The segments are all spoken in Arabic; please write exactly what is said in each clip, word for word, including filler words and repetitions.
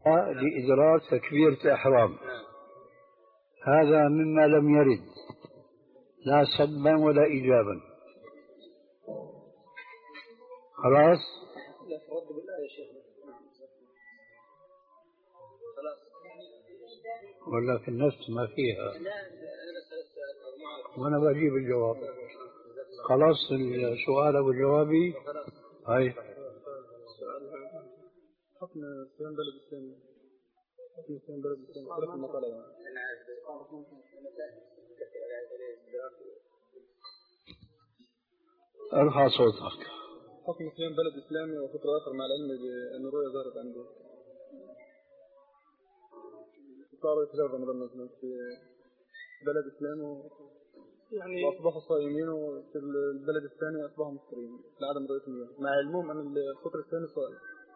لإدراك تكبيرة الإحرام. هذا مما لم يرد لا سلبا ولا إيجابا. خلاص؟ لا فرد بالله يا شيخ. ولا في النفس ما فيها. وأنا بجيب الجواب. خلاص السؤال أبو جوابي. هاي حكم صيام بلد الإسلام. حكم صيام بلد الإسلام. خلاف المقالة يعني. ارفع صوتك. حكم صيام بلد إسلامي وفطر آخر مع العلم بأن الرؤيا ظهرت عنده. صار يتجرب رمضان مثلا في بلد إسلامي يعني وأصبحوا صائمين، وفي البلد الثاني أصبحوا مفطرين لعدم رؤية المياه، مع علمهم أن الفطر الثاني صائم.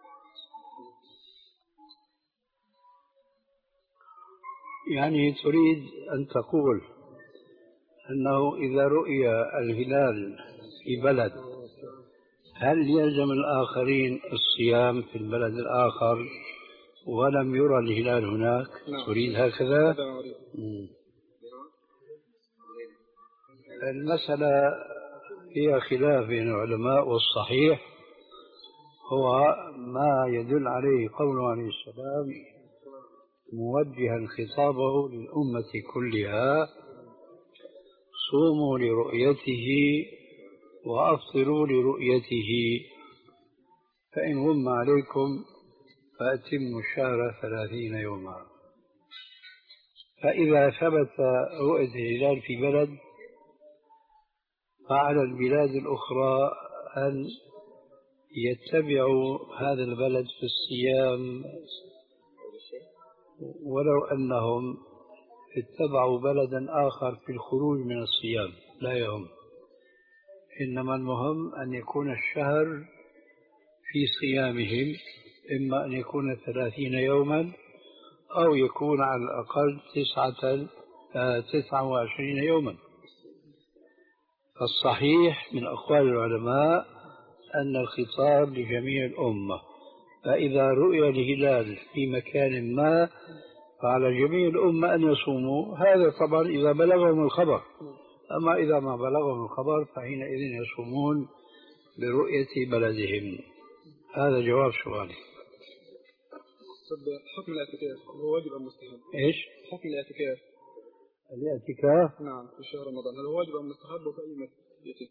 يعني تريد أن تقول أنه إذا رؤي الهلال في بلد هل يلزم الآخرين الصيام في البلد الآخر ولم يرى الهلال هناك؟ نعم. تريد هكذا؟ هذا المسألة فيها خلاف بين العلماء، والصحيح هو ما يدل عليه قوله عليه السلام موجها خطابه للأمة كلها: صوموا لرؤيته وأفطروا لرؤيته، فإن غم عليكم فأتموا الشهر ثلاثين يوما. فإذا ثبت رؤية الهلال في بلد فعلى البلاد الأخرى أن يتبعوا هذا البلد في الصيام، ولو أنهم اتبعوا بلدا آخر في الخروج من الصيام لا يهم، إنما المهم أن يكون الشهر في صيامهم، إما أن يكون ثلاثين يوما أو يكون على الأقل تسعة تسعة وعشرين يوما. فالصحيح من أقوال العلماء أن الخطاب لجميع الأمة، فإذا رؤي الهلال في مكان ما فعلى جميع الأمة أن يصوموا. هذا طبعا إذا بلغهم الخبر، أما إذا ما بلغهم الخبر فحينئذ يصومون برؤية بلدهم. هذا جواب سؤالي. حكم الاعتكاف هو واجب أم مستحب؟ إيش؟ حكم الاعتكاف. الاعتكاف نعم في شهر رمضان هل هو واجب أم مستحب وفي أي مسجد؟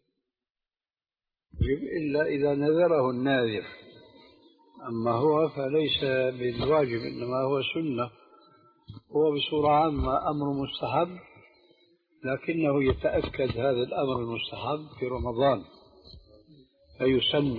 إلا إذا نذره الناذر، أما هو فليس بالواجب إنما هو سنة. هو بصورة عامة أمر مستحب، لكنه يتأكد هذا الأمر المستحب في رمضان فيسن،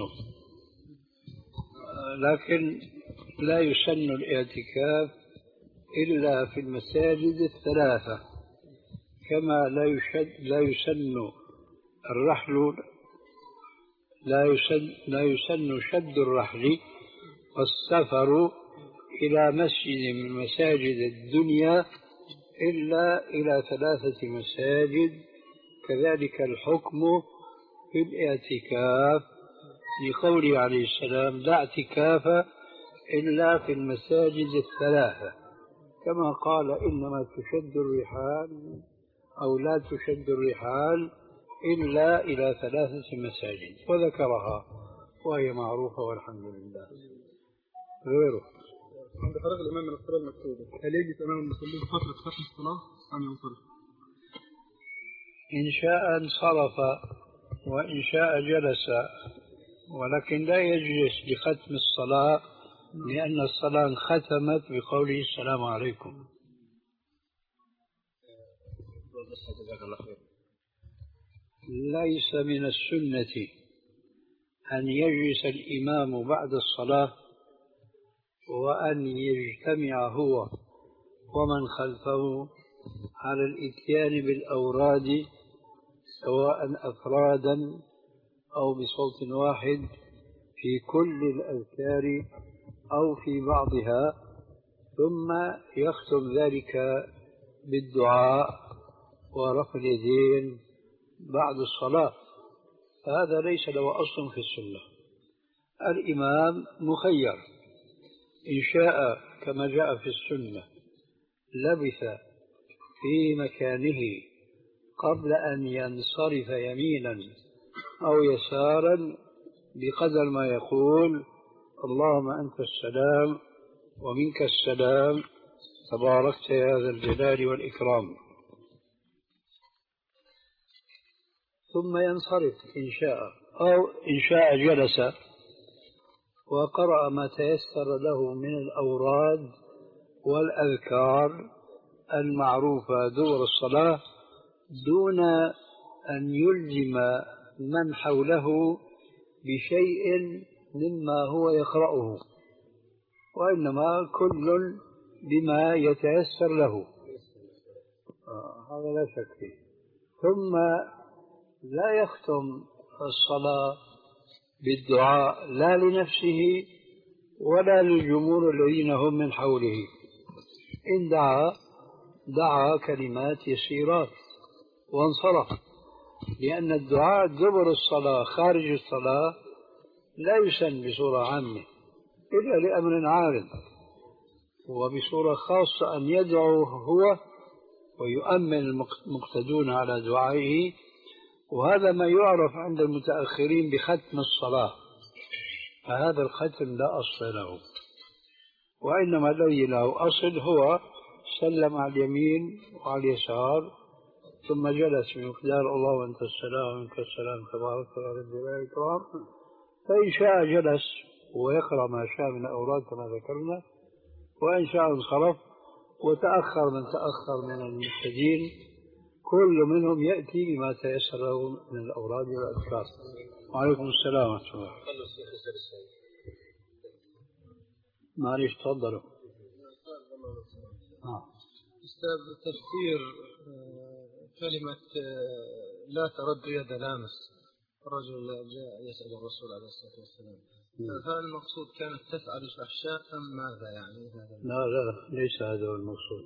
لكن لا يسن الاعتكاف إلا في المساجد الثلاثة، كما لا يشد لا يسن الرحل لا يسن لا يسن شد الرحل والسفر إلى مسجد من مساجد الدنيا إلا إلى ثلاثة مساجد. كذلك الحكم في الاعتكاف لقوله عليه السلام: لا اعتكاف إلا في المساجد الثلاثة، كما قال: إنما تشد الرحال أو لا تشد الرحال إلا إلى ثلاثة مساجد، وذكرها وهي معروفة والحمد لله. غيره عند فراغ الإمام من الصلاة المكتوبة هل يجلس أمام المصلين فترة ختم الصلاة أم ينصرف؟ إن شاء انصرف وإن شاء جلس، ولكن لا يجلس لختم الصلاة، لأن الصلاة ختمت بقوله السلام عليكم. ليس من السنة أن يجلس الإمام بعد الصلاة وأن يجتمع هو ومن خلفه على الإتيان بالأوراد سواء أفرادا أو بصوت واحد في كل الأذكار أو في بعضها، ثم يختم ذلك بالدعاء ورفع اليدين بعد الصلاة. هذا ليس له أصل في السنة. الإمام مخير إن شاء كما جاء في السنة لبث في مكانه قبل أن ينصرف يمينا أو يسارا بقدر ما يقول اللهم أنت السلام ومنك السلام تباركت يا ذا الجلال والإكرام، ثم ينصرف إن شاء، أو إن شاء جلس وقرأ ما تيسر له من الأوراد والأذكار المعروفة دور الصلاة دون أن يلزم من حوله بشيء مما هو يقرأه، وإنما كل بما يتيسر له. آه هذا لا شك فيه. ثم لا يختم الصلاة بالدعاء لا لنفسه ولا للجمهور الذين هم من حوله. إن دعا دعا كلمات يسيرات وانصرف، لأن الدعاء دبر الصلاة خارج الصلاة لا يسن بصورة عامة إلا لأمر عارض، وبصورة خاصة أن يدعو هو ويؤمن المقتدون على دعائه، وهذا ما يعرف عند المتأخرين بختم الصلاة، فهذا الختم لا أصل له، وإنما الذي له أصل هو سلم على اليمين وعلى اليسار ثم جلس بمقدار الله وأنت السلام ومنك السلام تبارك يا ذا الجلال والإكرام، فإن شاء جلس ويقرأ ما شاء من الأوراد كما ذكرنا، وإن شاء انصرف وتأخر من تأخر من المبتدئين كل منهم يأتي بما تيسر له من الأوراد والأذكار. وعليكم السلام ورحمة الله. معليش تفضلوا. أستاذ تفسير كلمة لا ترد يد لامس، رجل جاء يسأل الرسول عليه الصلاة والسلام، فهل المقصود كانت تفعل الفحشاء أم ماذا يعني هذا؟ لا لا ليس هذا هو المقصود،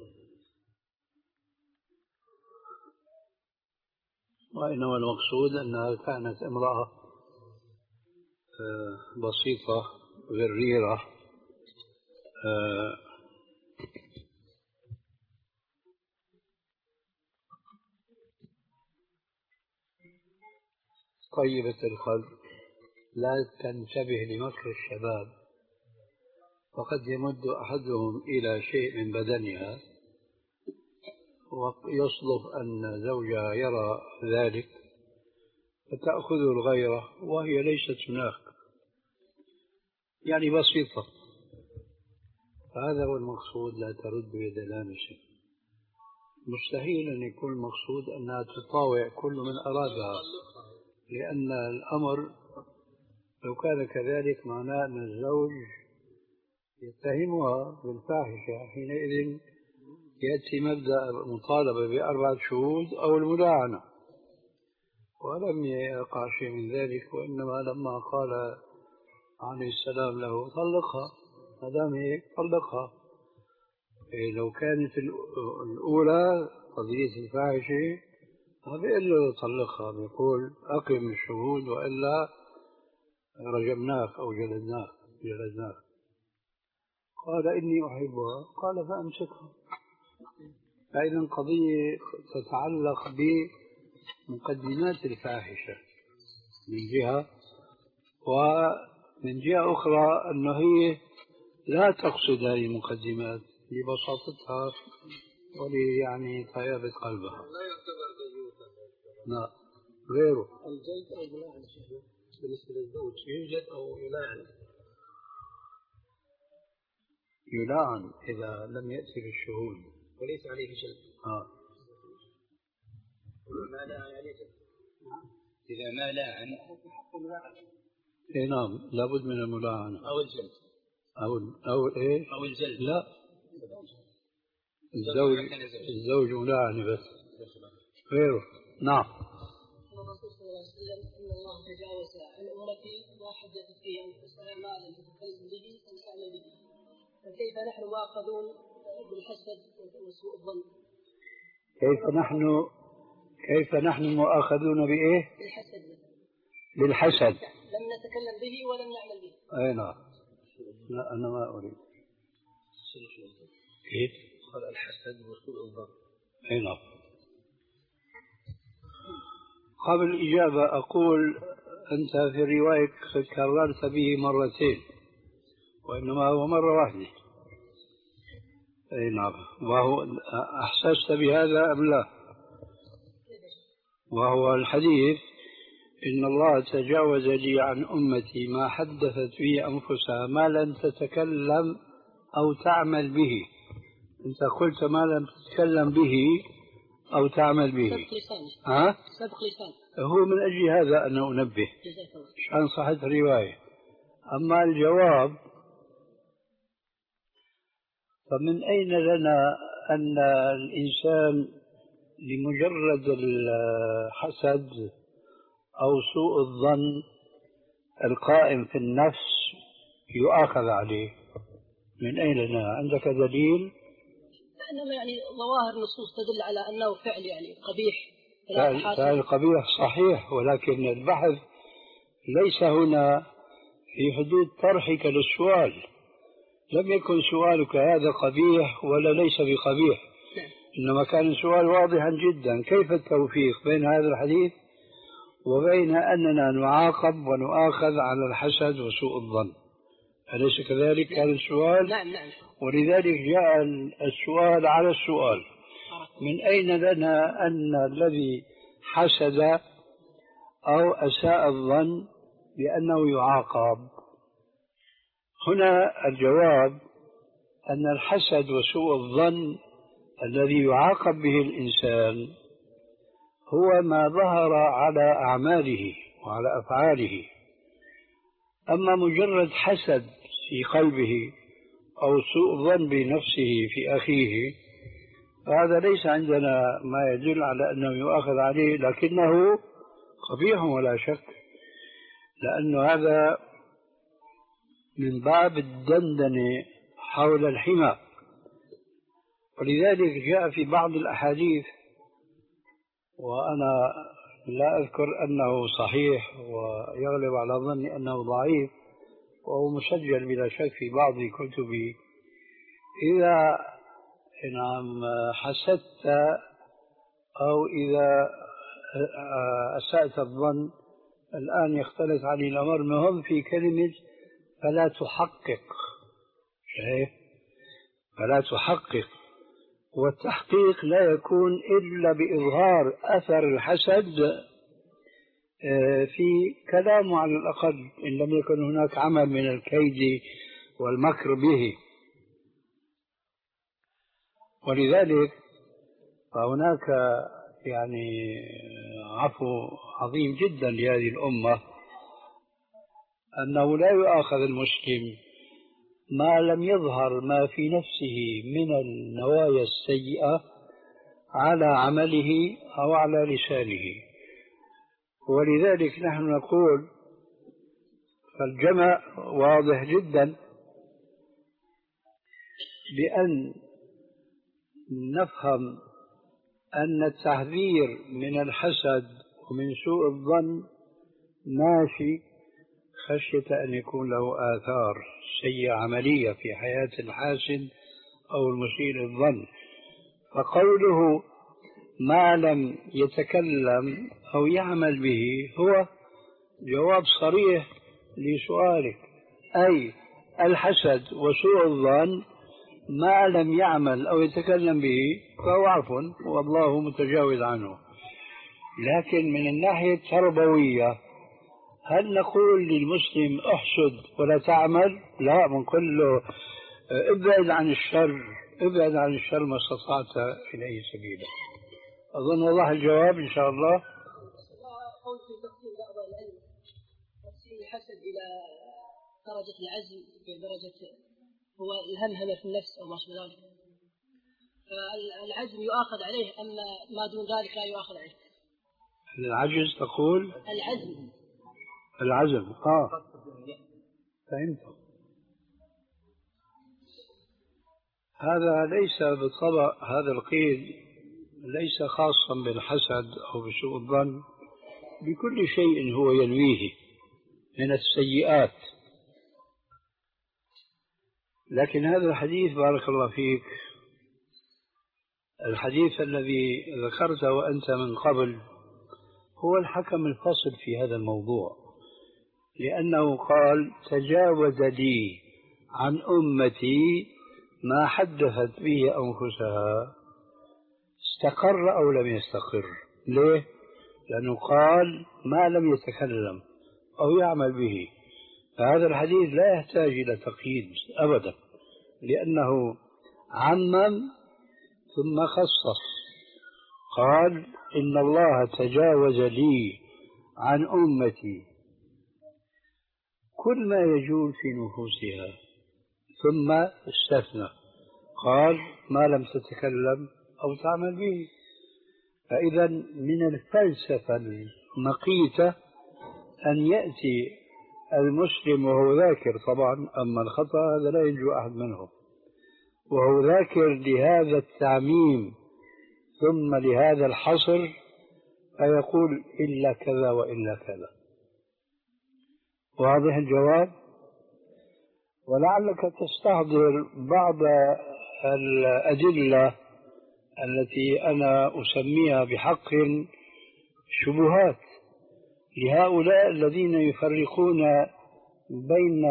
وإنما المقصود أنها كانت امرأة بسيطة غريرة طيبة القلب لا تنتبه لمكر الشباب، وقد يمد أحدهم إلى شيء من بدنها ويصدف أن زوجها يرى ذلك فتأخذ الغيرة وهي ليست هناك، يعني بسيطة. هذا هو المقصود لا ترد يد لامس. مستحيل أن يكون المقصود أنها تطاوع كل من أرادها، لأن الأمر لو كان كذلك معناه أن الزوج يتهمها بالفاحشة، حينئذ يأتي مبدأ مطالبة بأربعة شهود أو الملاعنة، ولم يقع شيء من ذلك، وإنما لما قال عليه السلام له طلقها، ما دام هيك طلقها. إيه لو كانت الأولى قضية الفاحشة ما بيقول له طلقها، بيقول أقم الشهود وإلا رجمناك أو جلدناك جلدناك. قال إني أحبها، قال فأمسكها. فإذا قضية تتعلق بمقدمات الفاحشة من جهة، ومن جهة أخرى أنه هي لا تقصد هذه المقدمات لبساطتها ولي يعني طيابة قلبها. لا يعتبر ديوثا. لا غيره. الجلد أو الملاعنة بالنسبة للزوج يوجد أو يلاعن؟ يلاعن إذا لم يأتي بالشهود وليس عليه جلد. آه. ما لاعن عليه جلد. إذا ما لاعن إيه نعم لابد من الملاعنة أو الجلد أو أو إيه أو الجلد. لا الزوج الزوج ملاعنة بس غيره. نعم. الرسول صلى الله عليه وسلم ان الله تجاوز عن امتي ما حدثت فيه انفسها ما لم تتكلم به او تعمل به، فكيف نحن مؤاخذون بالحسد وسوء الظن؟ كيف نحن كيف نحن مؤاخذون بايه؟ بالحسد. بالحسد لم نتكلم به ولم نعمل به. اي نعم. لا انا ما اريد. كيف؟ قال الحسد وسوء الظن. أي نعم. قبل الإجابة أقول أنت في رواية كررت به مرتين وإنما هو مرة واحدة. أي نعم. وهو أحسست بهذا أم لا؟ وهو الحديث إن الله تجاوز لي عن أمتي ما حدثت به أنفسها ما لم تتكلم أو تعمل به. أنت قلت ما لم تتكلم به أو تعمل به. سبق لسان. ها؟ سبق لسان. هو من أجل هذا أنا أنبه عشان صحة الرواية. أما الجواب فمن أين لنا أن الإنسان لمجرد الحسد أو سوء الظن القائم في النفس يؤاخذ عليه؟ من أين لنا؟ عندك دليل؟ إنما يعني ظواهر النصوص تدل على أنه فعل يعني قبيح. فعل القبيح صحيح، ولكن البحث ليس هنا في حدود طرحك للسؤال. لم يكن سؤالك هذا قبيح ولا ليس بقبيح، إنما كان السؤال واضحا جدا. كيف التوفيق بين هذا الحديث وبين أننا نعاقب ونؤاخذ على الحسد وسوء الظن؟ أليس كذلك كان السؤال؟ نعم نعم. ولذلك جاء السؤال على السؤال. من أين لنا أن الذي حسد أو أساء الظن بأنه يعاقب؟ هنا الجواب أن الحسد وسوء الظن الذي يعاقب به الإنسان هو ما ظهر على أعماله وعلى أفعاله. أما مجرد حسد في قلبه أو سوء ظن بنفسه في أخيه فهذا ليس عندنا ما يدل على أنه يؤاخذ عليه، لكنه قبيح ولا شك، لأن هذا من باب الدندنة حول الحمى. ولذلك جاء في بعض الأحاديث، وأنا لا أذكر أنه صحيح ويغلب على ظني أنه ضعيف، وهو مسجل بلا شك في بعض كتبي: إذا نعم حسدت أو إذا أسأت الظن، الآن يختلف علي الأمر، مهم في كلمة فلا تحقق. شايف؟ فلا تحقق، والتحقيق لا يكون إلا بإظهار أثر الحسد في كلامه على الأقل، إن لم يكن هناك عمل من الكيد والمكر به. ولذلك فهناك يعني عفو عظيم جدا لهذه الأمة أنه لا يؤاخذ المسلم ما لم يظهر ما في نفسه من النوايا السيئة على عمله أو على لسانه. ولذلك نحن نقول فالجمع واضح جدا بأن نفهم أن التحذير من الحسد ومن سوء الظن ماشي خشية أن يكون له آثار سيئة عملية في حياة الحاسد أو المسيء للظن. فقوله ما لم يتكلم أو يعمل به هو جواب صريح لسؤالك، أي الحسد وسوء الظن ما لم يعمل أو يتكلم به فهو عفو والله متجاوز عنه. لكن من الناحية التربوية هل نقول للمسلم احسد ولا تعمل؟ لا، بنقول له ابعد عن الشر، ابعد عن الشر ما استطعت إليه سبيلا. أظن وضح الجواب إن شاء الله. قول في تقسيم بعض العلم تقسيم الحسد إلى درجة العزم بدرجة هو الهمهمة في النفس أو ما شابه ذلك، فالعزم يؤاخذ عليه أما ما دون ذلك لا يؤاخذ عليه. العجز تقول؟ العزم. العزم آه فهمت. هذا ليس بالطبع، هذا القيد ليس خاصا بالحسد أو بسوء الظن، بكل شيء هو ينويه من السيئات. لكن هذا الحديث بارك الله فيك، الحديث الذي ذكرته أنت من قبل هو الحكم الفصل في هذا الموضوع، لأنه قال تجاوز لي عن أمتي ما حدثت به أنفسها، استقر أو لم يستقر. ليه؟ لأنه قال ما لم يتكلم أو يعمل به، فهذا الحديث لا يحتاج إلى تقييد أبدا، لأنه عمم ثم خصص، قال إن الله تجاوز لي عن أمتي كل ما يجول في نفوسها، ثم استثنى قال ما لم تتكلم أو تعمل به. فإذا من الفلسفة المقيتة أن يأتي المسلم وهو ذاكر، طبعا أما الخطأ هذا لا ينجو أحد منه، وهو ذاكر لهذا التعميم ثم لهذا الحصر، فيقول إلا كذا وإلا كذا. واضح الجواب؟ ولعلك تستحضر بعض الأدلة التي أنا أسميها بحق شبهات لهؤلاء الذين يفرقون بين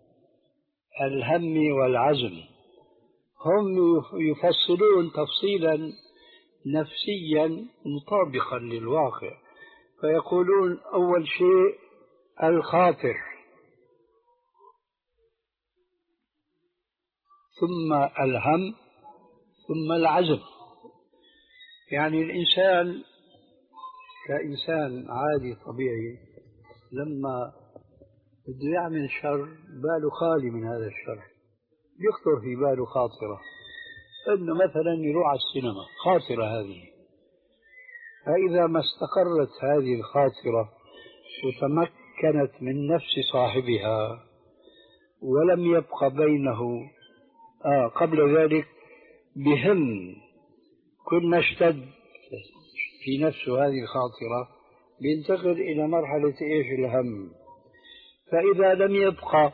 الهم والعزم. هم يفصلون تفصيلا نفسيا مطابقا للواقع، فيقولون أول شيء الخاطر، ثم الهم، ثم العزم. يعني الإنسان كإنسان عادي طبيعي لما بده يعمل شر باله خالي من هذا الشر، يخطر في باله خاطرة إنه مثلا يروح على السينما، خاطرة هذه. فإذا ما استقرت هذه الخاطرة وتمكنت من نفس صاحبها ولم يبق بينه آه قبل ذلك بهم كل ما اشتد في نفسه هذه الخاطرة، بينتقل إلى مرحلة إيش؟ الهم. فإذا لم يبقى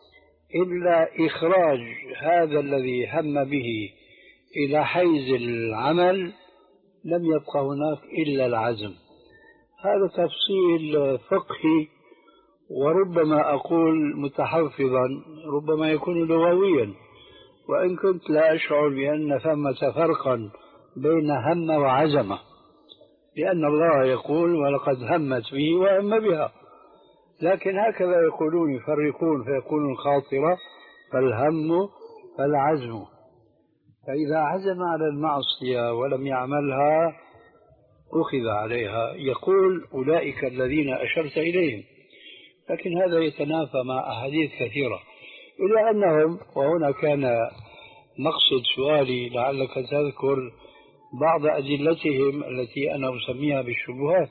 إلا إخراج هذا الذي هم به إلى حيز العمل، لم يبقى هناك إلا العزم. هذا تفصيل فقهي، وربما أقول متحفظا، ربما يكون لغويا، وإن كنت لا أشعر بأن ثمة فرقا بين هم وعزمة، لأن الله يقول ولقد همت به وهم بها. لكن هكذا يقولون، يفرقون فيقولون الخاطرة فالهم فالعزم. فإذا عزم على المعصية ولم يعملها أخذ عليها، يقول أولئك الذين أشرت إليهم. لكن هذا يتنافى مع أحاديث كثيرة، إلا أنهم، وهنا كان مقصد سؤالي لعلك تذكر بعض أدلتهم التي أنا أسميها بالشبهات.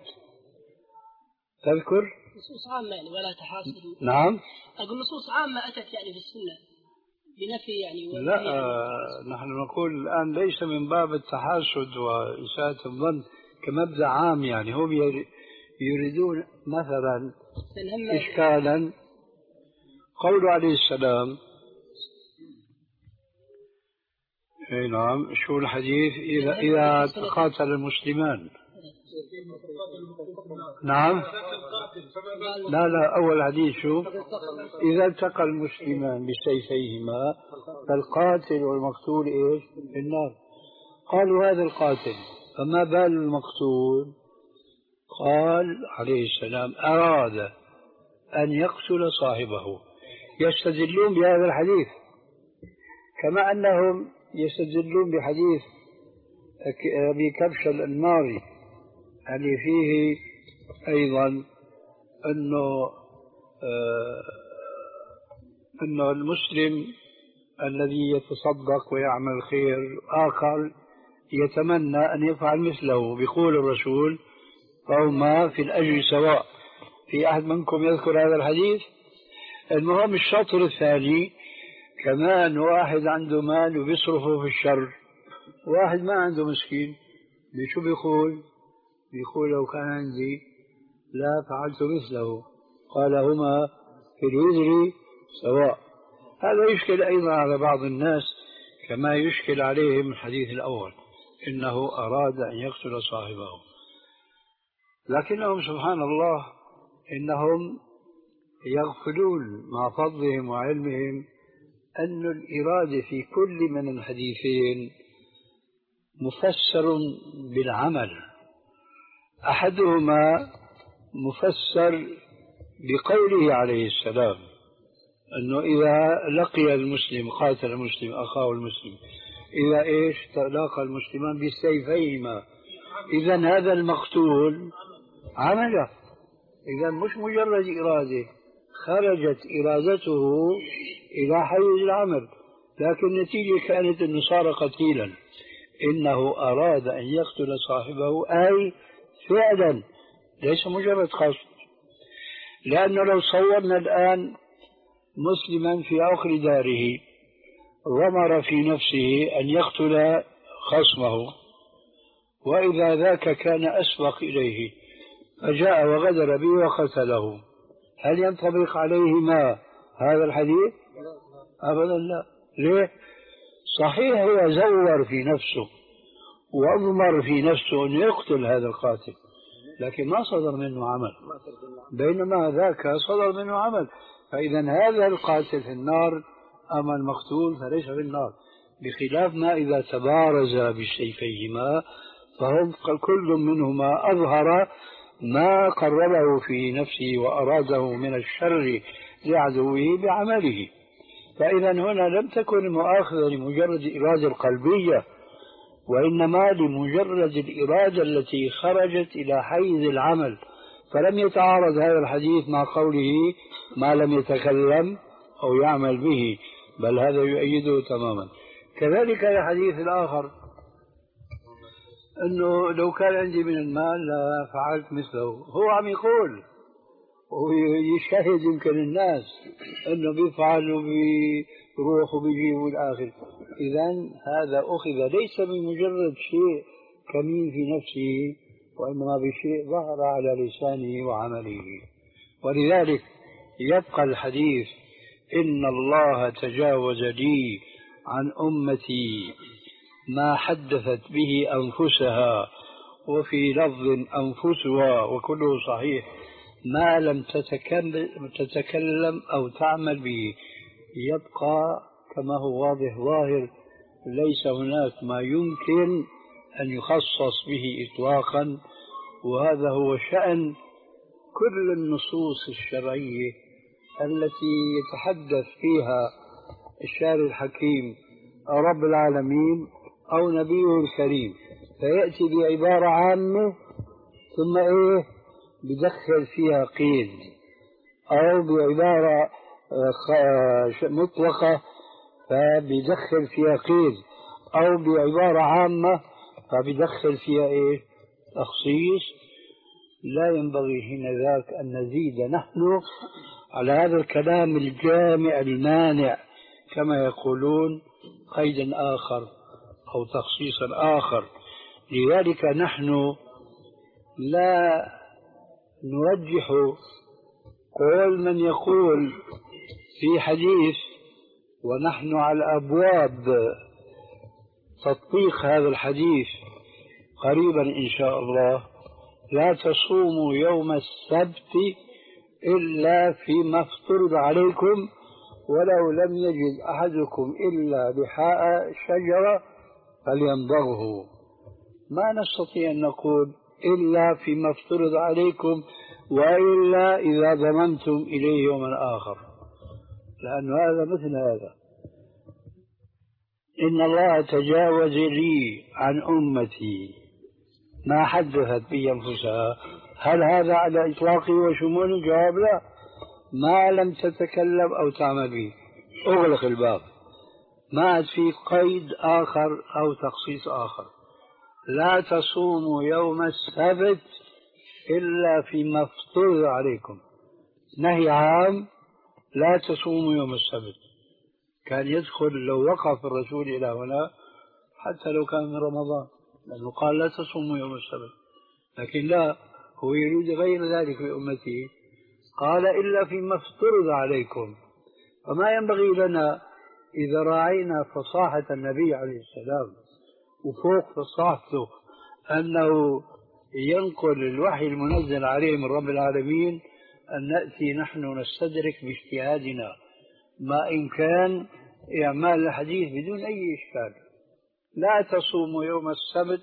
تذكر؟ نصوص عامة يعني ولا تحاسد. نعم. أقول نصوص عامة أتت يعني في السنة بنفي يعني. لا يعني نحن نقول الآن ليس من باب التحاسد وإساءة الظن كمبدأ عام، يعني هم يريدون مثلا إشكالا قول عليه السلام. اي نعم. شو الحديث؟ إذا إذا تقاتل المسلمان. نعم. لا لا أول حديث شو؟ إذا التقى المسلمان بسيفيهما فالقاتل والمقتول إيش؟ في النار. قالوا هذا القاتل، فما بال المقتول؟ قال عليه السلام أراد أن يقتل صاحبه. يستدلون بهذا الحديث كما أنهم يستدلون بحديث أبي كبش الأنماري اللي فيه أيضا أنه آه أنه المسلم الذي يتصدق ويعمل خير آخر يتمنى أن يفعل مثله، بيقول الرسول فهما في الأجر سواء. في أحد منكم يذكر هذا الحديث؟ المهم الشطر الثاني كمان واحد عنده مال وبيصرفه في الشر، واحد ما عنده مسكين، بشو بيقول؟ بيقول لو كان عندي لا فعلت مثله. قال هما في الوزر سواء. هذا يشكل أيضا على بعض الناس كما يشكل عليهم الحديث الأول إنه أراد أن يقتل صاحبه، لكنهم سبحان الله إنهم يغفلون مع فضلهم وعلمهم أن الإرادة في كل من الحديثين مفسر بالعمل. أحدهما مفسر بقوله عليه السلام أنه إذا لقي المسلم قاتل المسلم أخاه المسلم، إذا إيش تلاقى المسلمان بالسيفيهما، إذا هذا المقتول عمله، إذا مش مجرد إرادة، خرجت إرادته إلى حيز العمل، لكن النتيجة كانت أنه صار قتيلا. إنه أراد أن يقتل صاحبه أي فعلا ليس مجرد قصد. لأنه لو صورنا الآن مسلما في عقر داره غمر في نفسه أن يقتل خصمه، وإذا ذاك كان أسبق إليه فجاء وغدر به وقتله، هل ينطبق عليه ما هذا الحديث؟ أبدا لا. ليه؟ صحيح هو زور في نفسه وأضمر في نفسه أن يقتل هذا القاتل، لكن ما صدر منه عمل، بينما ذاك صدر منه عمل. فإذا هذا القاتل في النار أما المقتول فليس في النار، بخلاف ما إذا تبارز بسيفيهما فهم كل منهما أظهر ما قرره في نفسه وأراده من الشر لعدوه بعمله. فإذا هنا لم تكن المؤاخذة لمجرد الإرادة القلبية، وإنما لمجرد الإرادة التي خرجت إلى حيز العمل، فلم يتعارض هذا الحديث مع قوله ما لم يتكلم أو يعمل به، بل هذا يؤيده تماما. كذلك الحديث الآخر أنه لو كان عندي من المال لفعلت مثله، هو عم يقول ويشاهد يمكن الناس أنه بيفعل وبيروح وبيجيب والآخر. إذن هذا أخذ ليس بمجرد شيء كمين في نفسه، وإنما بشيء ظهر على لسانه وعمله. ولذلك يبقى الحديث إن الله تجاوز لي عن أمتي ما حدثت به أنفسها، وفي لفظ أنفسها، وكله صحيح، ما لم تتكلم أو تعمل به. يبقى كما هو واضح ظاهر، ليس هناك ما يمكن أن يخصص به إطلاقا، وهذا هو شأن كل النصوص الشرعية التي يتحدث فيها الشارع الحكيم أو رب العالمين أو نبيه الكريم، فيأتي بعبارة عامة ثم إيه بدخل فيها قيد، أو بعبارة مطلقة فبيدخل فيها قيد، أو بعبارة عامة فبيدخل فيها إيه تخصيص. لا ينبغي حين ذاك أن نزيد نحن على هذا الكلام الجامع المانع كما يقولون قيدا آخر أو تخصيصا آخر. لذلك نحن لا نرجح قول من يقول في حديث ونحن على أبواب تطبيق هذا الحديث قريبا إن شاء الله: لا تصوموا يوم السبت إلا فيما افترض عليكم، ولو لم يجد أحدكم إلا لحاء شجرة فليمضغه. ما نستطيع أن نقول إلا فيما افترض عليكم وإلا إذا ضمنتم إليه يوما آخر، لأن هذا مثل هذا. إن الله تجاوز لي عن أمتي ما حدثت به أنفسها، هل هذا على إطلاقه وشموله؟ الجواب لا، ما لم تتكلم أو تعمل به، أغلق الباب، ما عاد في قيد آخر أو تخصيص آخر. لا تصوموا يوم السبت إلا فيما افترض عليكم، نهي عام لا تصوموا يوم السبت. كان يدخل لو وقف الرسول إلى هنا حتى لو كان من رمضان، لأنه قال لا تصوموا يوم السبت، لكن لا، هو يريد غير ذلك في أمته، قال إلا فيما افترض عليكم. فما ينبغي لنا إذا راعينا فصاحة النبي عليه السلام وفوق فصاحته أنه ينقل الوحي المنزل عليه من رب العالمين أن نأتي نحن نستدرك باجتهادنا ما إن كان إعمال الحديث بدون أي إشكال. لا تصوموا يوم السبت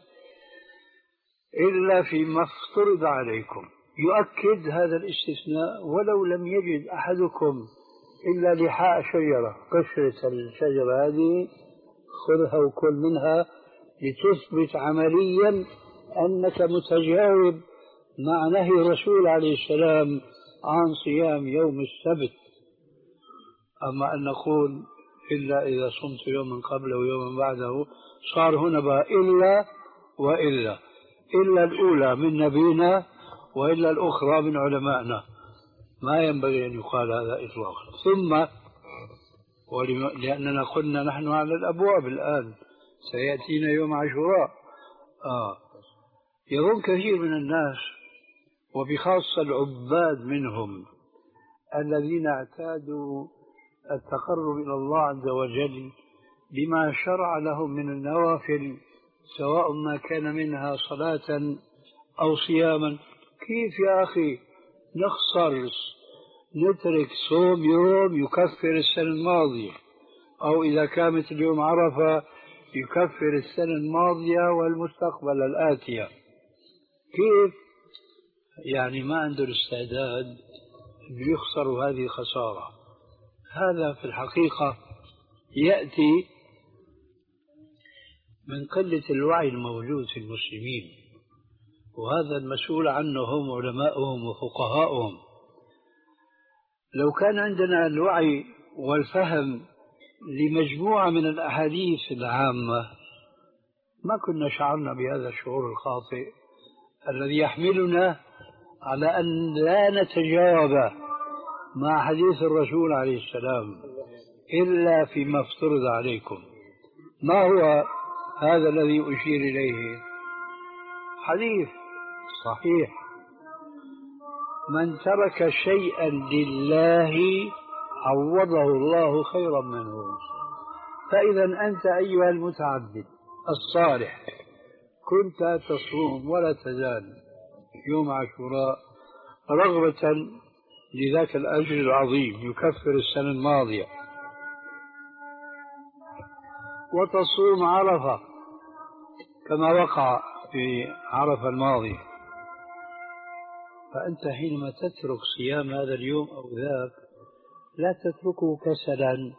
إلا فيما افترض عليكم. يؤكد هذا الاستثناء ولو لم يجد أحدكم إلا لحاء شجرة، قشرة الشجرة هذه خذها وكل منها لتثبت عمليا أنك متجاوب مع نهي الرسول عليه السلام عن صيام يوم السبت. أما أن نقول إلا إذا صمت يوما قبله ويوما بعده، صار هنا بقى إلا وإلا، إلا الأولى من نبينا وإلا الأخرى من علمائنا، ما ينبغي أن يقال هذا إطلاقا. ثم لأننا قلنا نحن على الأبواب الآن، سيأتينا يوم عاشوراء. آه. يظن كثير من الناس وبخاصة العباد منهم الذين اعتادوا التقرب إلى الله عز وجل بما شرع لهم من النوافل، سواء ما كان منها صلاة أو صياما، كيف يا أخي نخسر نترك صوم يوم يكفر السنة الماضية، أو إذا كانت اليوم عرفة يكفر السنة الماضية والمستقبل الآتية؟ كيف يعني ما عنده الاستعداد يخسر هذه الخسارة؟ هذا في الحقيقة يأتي من قلة الوعي الموجود في المسلمين، وهذا المسؤول عنه هم علماؤهم وفقهاؤهم. لو كان عندنا الوعي والفهم لمجموعة من الأحاديث العامة ما كنا شعرنا بهذا الشعور الخاطئ الذي يحملنا على أن لا نتجاوب مع حديث الرسول عليه السلام إلا فيما افترض عليكم. ما هو هذا الذي أشير إليه؟ حديث صحيح: من ترك شيئا لله عوضه الله خيرا منه. فإذا أنت أيها المتعبد الصالح كنت تصوم ولا تزال يوم عاشوراء رغبة لذاك الأجر العظيم يكفر السنة الماضية، وتصوم عرفة كما وقع في عرفة الماضية، فأنت حينما تترك صيام هذا اليوم أو ذاك لا تتركه كسلا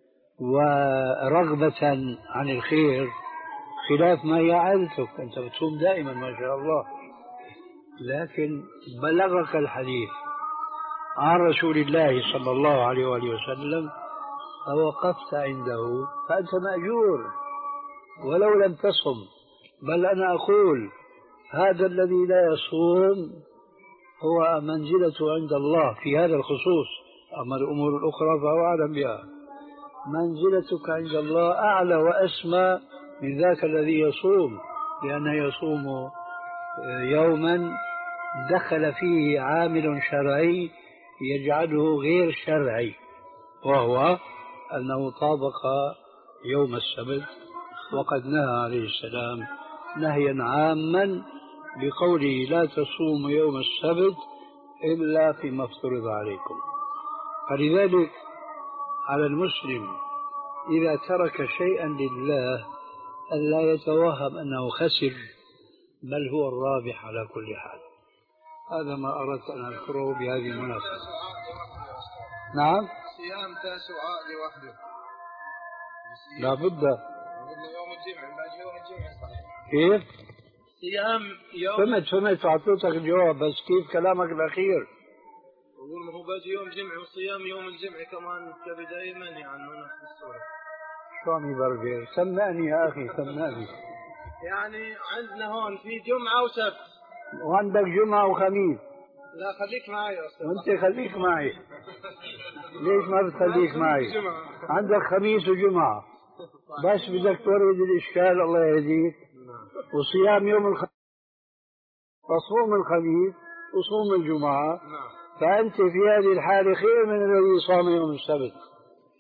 ورغبة عن الخير خلاف ما هي عادتك، أنت بتصوم دائما ما شاء الله، لكن بلغك الحديث عن رسول الله صلى الله عليه وآله وسلم فوقفت عنده فأنت مأجور ولو لم تصم. بل أنا أقول هذا الذي لا يصوم هو منزلته عند الله في هذا الخصوص، أما الأمور الأخرى فهو أعلم بها. منزلتك عند الله أعلى وأسمى من ذاك الذي يصوم، لأنه يصوم يوما دخل فيه عامل شرعي يجعله غير شرعي، وهو أنه طابق يوم السبت، وقد نهى عليه السلام نهيا عاما بقوله لا تصوموا يوم السبت إلا فيما افترض عليكم. فلذلك على المسلم إذا ترك شيئا لله ألا يتوهم أنه خسر، بل هو الرابح على كل حال. هذا ما أردت أن أذكره بهذه المناسبة. نعم، صيام تاسوعاء لوحده لا بد يوم الجمعة، باقي يوم الجمعة صحيح. كيف؟ صيام يوم فهمت فهمت أعطيتك الجواب، بس كيف كلامك الأخير؟ يقول ما هو باقي يوم جمعة وصيام يوم الجمعة كمان تبي دائما يعني نفس الصورة. شو عم يبرر؟ سمعني يا أخي سمعني. يعني عندنا هون في جمعة وسبت وعندك جمعة وخميس. لا خليك معي يا أستاذ. وأنت خليك معي. ليش ما بتخليك معي؟ عندك خميس وجمعة، بس بدك تورد الإشكال الله يهديك. وصيام يوم الخميس وصوم الخميس وصوم الجمعة، فأنت في هذه الحالة خير من الذي صام يوم السبت.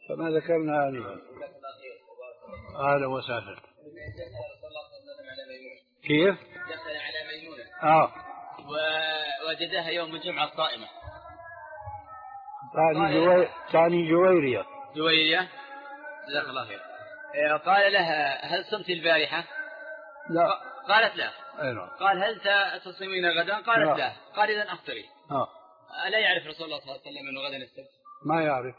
كما ذكرنا آنفا. أهلا وسهلا. كيف؟ دخل على ميمونة آه ووجدها يوم الجمعة صائمة. تعني جوي... تعني جويرية. جويرية جزاك الله خير. قال لها هل صمت البارحة؟ لا. قالت لا. أيوة. قال هل تصومين غدا؟ قالت لا, لا. قال إذن أفطري. آه. ألا يعرف رسول الله صلى الله عليه وسلم أنه غدا السبت؟ ما يعرف.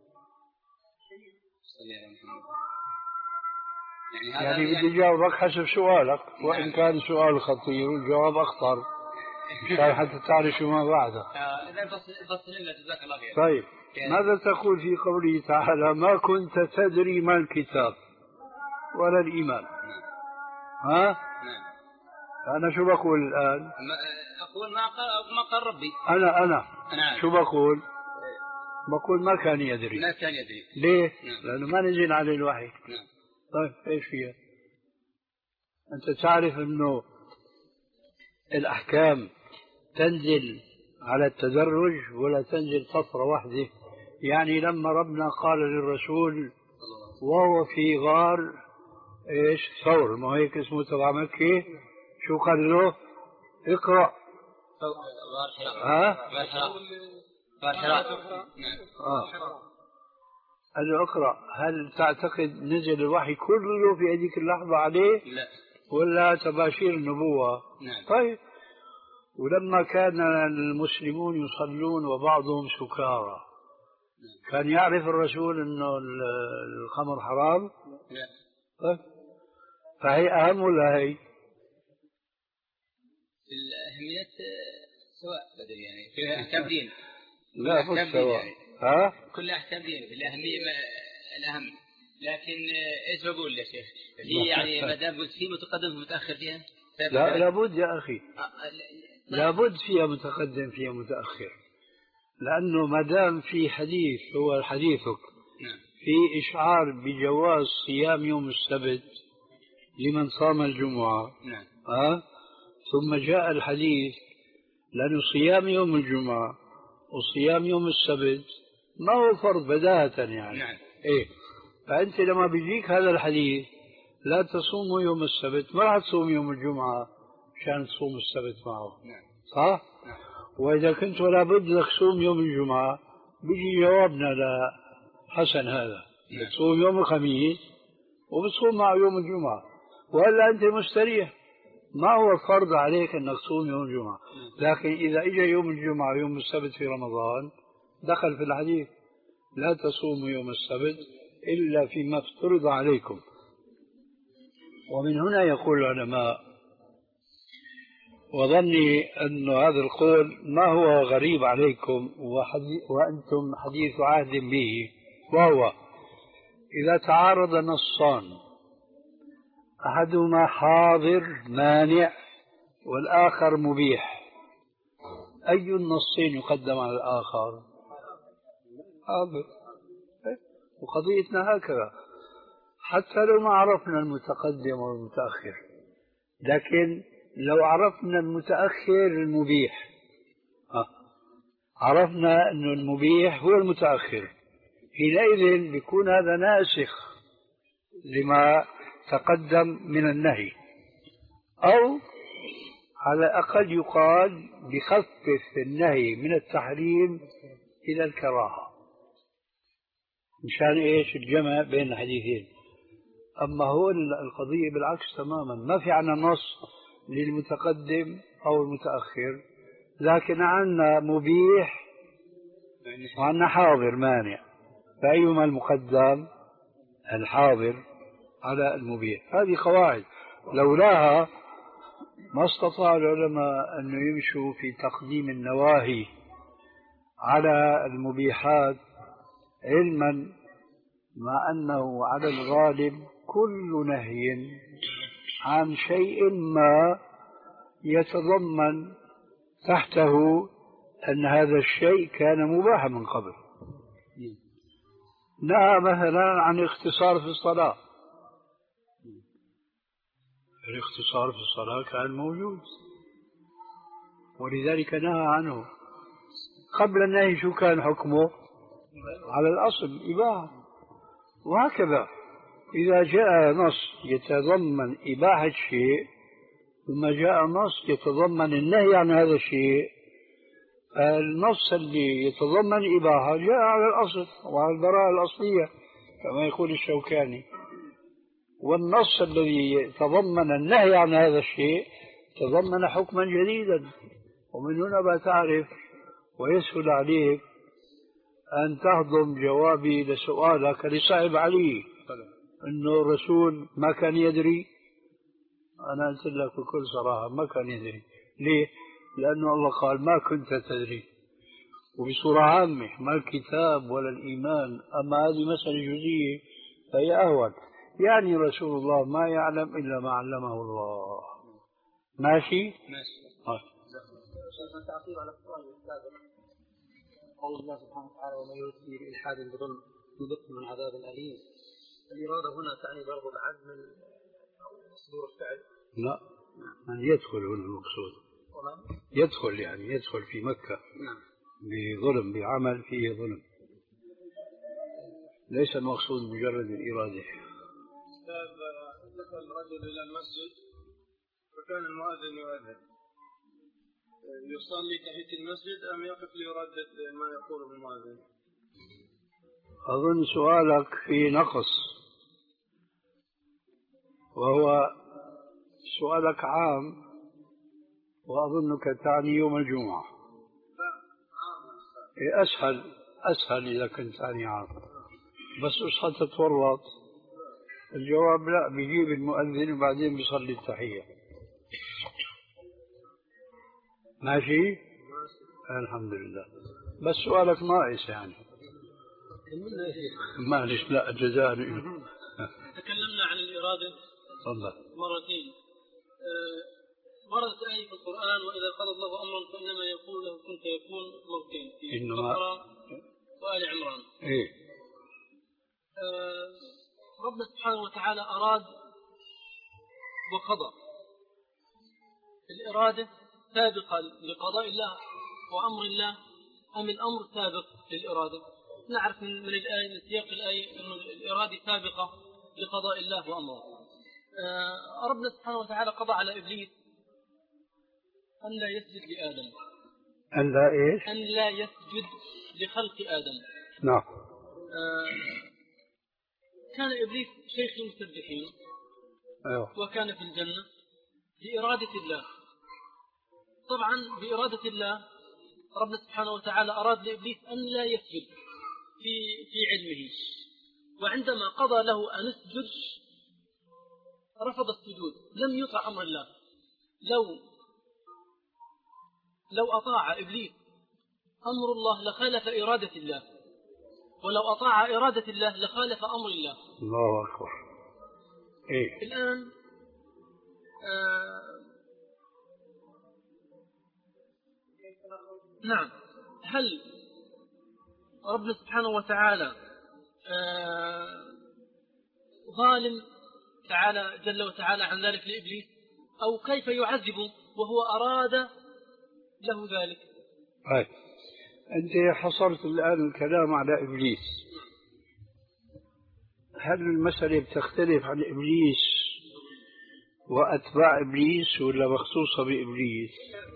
يعني, يعني بدي جاوبك حسب سؤالك، وإن كان سؤال خطير والجواب أخطر مشان حتى تعرف شو ما بعده. إذا فصل لنا جزاك الله خير. طيب ماذا تقول في قوله تعالى ما كنت تدري ما الكتاب ولا الإيمان؟ ها؟ أنا شو بقول الآن؟ أقول ما قال ما قال ربي. أنا أنا نعم. شو بقول؟ بقول ما كان يدري. ما كان يدري. ليه؟ نعم. لأنه ما نزل عليه الوحي. نعم. طيب إيش فيها؟ أنت تعرف إنه الأحكام تنزل على التدرج ولا تنزل طفرة واحدة؟ يعني لما ربنا قال للرسول وهو في غار إيش ثور، ما هيك اسمه تبع مكة، شو قال له؟ اقرأ. غار حراء. ها؟ غار حراء. غار حراء. آه. قال له اقرأ. هل تعتقد نزل الوحي كله في هذيك اللحظة عليه؟ لا. ولا تباشير النبوة؟ نعم. طيب ولما كان المسلمون يصلون وبعضهم سكارى كان يعرف الرسول انه الخمر حرام؟ لا. طيب فهي اهم ولا هي؟ الأهمية سواء بدل يعني في أحكام دين. لا مش سواء. يعني. ها؟ كل أحكام دين الأهمية الأهم، لكن إيش بقول يا شيخ؟ هي يعني ما دام قلت في متقدم ومتأخر فيها. لا لابد يا أخي. لابد فيها متقدم فيها متأخر، لأنه ما دام في حديث هو حديثك في إشعار بجواز صيام يوم السبت لمن صام الجمعة. نعم. ها؟ ثم جاء الحديث لأن صيام يوم الجمعة وصيام يوم السبت ما هو فرض بداهة يعني. نعم. إيه فأنت لما بيجيك هذا الحديث لا تصوموا يوم السبت ما راح تصوم يوم الجمعة عشان تصوم السبت معه. نعم. صح؟ نعم. وإذا كنت ولا بد لك تصوم يوم الجمعة بيجي جوابنا لحسن هذا. نعم. بتصوم يوم الخميس وبتصوم معه يوم الجمعة، وإلا أنت مستريح ما هو فرض عليك أنك تصوم يوم الجمعة. لكن إذا إجا يوم الجمعة ويوم السبت في رمضان دخل في الحديث لا تصوموا يوم السبت إلا فيما افترض عليكم. ومن هنا يقول العلماء وظني أن هذا القول ما هو غريب عليكم وأنتم حديث عهد به، وهو إذا تعارض نصان أحدهما حاضر مانع والآخر مبيح أي النصين يقدم على الآخر؟ حاضر. وقضيتنا هكذا حتى لو ما عرفنا المتقدم والمتأخر، لكن لو عرفنا المتأخر المبيح عرفنا أن المبيح هو المتأخر، حينئذ بيكون هذا ناسخ لما تقدم من النهي، أو على الأقل يقال بخفف النهي من التحريم إلى الكراهة مشان إيش الجمع بين الحديثين. أما هو القضية بالعكس تماما، ما في عنا نص للمتقدم أو المتأخر، لكن عنا مبيح وعنا حاضر مانع، فأيهما المقدم؟ الحاضر على المبيح. هذه قواعد لولاها ما استطاع العلماء أن يمشوا في تقديم النواهي على المبيحات، علما مع أنه على الغالب كل نهي عن شيء ما يتضمن تحته أن هذا الشيء كان مباحا من قبل. نهى مثلا عن الاختصار في الصلاة، الاختصار في الصلاة كان موجود ولذلك نهى عنه. قبل النهي شو كان حكمه؟ على الأصل إباحة، وهكذا إذا جاء نص يتضمن إباحة شيء ثم جاء نص يتضمن النهي عن هذا الشيء، النص اللي يتضمن إباحة جاء على الأصل وعلى البراءة الأصلية كما يقول الشوكاني، والنص الذي يتضمن النهي عن هذا الشيء تضمن حكما جديدا. ومن هنا بتعرف ويسهل عليك أن تهضم جوابي لسؤالك لصعب عليه أنه الرسول ما كان يدري. أنا قلت لك بكل صراحة ما كان يدري. ليه؟ لأنه الله قال ما كنت تدري، وبصورة عامة ما الكتاب ولا الإيمان، أما هذه مسألة جزئية فهي أهون. يعني رسول الله ما يعلم إلا ما علمه الله. ماشي؟ ماشي. تعقيب على السؤال السابق، قول الله سبحانه وتعالى ومن يرد بإلحاد بظلم يذقه من عذاب أليم، الإرادة هنا تعني برضو العزم من صدور الفعل؟ لا، يعني يدخل هنا المقصود، يدخل يعني يدخل في مكة بظلم، بعمل فيه ظلم، ليس المقصود مجرد الإرادة. أستاذ، دخل رجل إلى المسجد وكان المؤذن يؤذن، يصلي تحية المسجد أم يقف ليردد ما يقوله المؤذن؟ أظن سؤالك في نقص، وهو سؤالك عام، وأظنك تعني يوم الجمعة. أسهل أسهل إذا كنت تعني عام، بس أصحى تتورط. الجواب لا، بيجيب المؤذن وبعدين بيصلي التحية. ماشي؟ الحمد لله. بس سؤالك ناقص يعني. معلش، لا جزاء. تكلمنا عن الإرادة مرتين. أه وردت آية في القرآن وإذا قال الله أمرا فإنما يقول له كن فيكون مرتين في البقرة وآل عمران. إيه؟ أه ربنا سبحانه وتعالى أراد وقضى. الإرادة سابقة لقضاء الله وأمر الله أم الأمر سابق للإرادة؟ نعرف من الآية، من سياق الآية أن الإرادة سابقة لقضاء الله وأمره. آه ربنا سبحانه وتعالى قضى على إبليس أن لا يسجد لآدم. أن لا إيش؟ أن لا يسجد لخلق آدم. نعم. آه كان إبليس شيخ المسبحين. أيوه. وكان في الجنة بإرادة الله. طبعا بإرادة الله ربنا سبحانه وتعالى أراد لإبليس أن لا يسجد في في علمه، وعندما قضى له أن يسجد رفض السجود، لم يطع أمر الله. لو لو أطاع إبليس أمر الله لخالف إرادة الله، ولو أطاع إرادة الله لخالف أمر الله. الله أكبر. إيه؟ الآن آه نعم، هل ربنا سبحانه وتعالى آه ظالم تعالى جل وتعالى عن ذلك لإبليس، أو كيف يعذبه وهو أراد له ذلك؟ هاي أنت حصرت الآن الكلام على إبليس. هل المسألة بتختلف عن إبليس وأتباع إبليس ولا مخصوصة بإبليس؟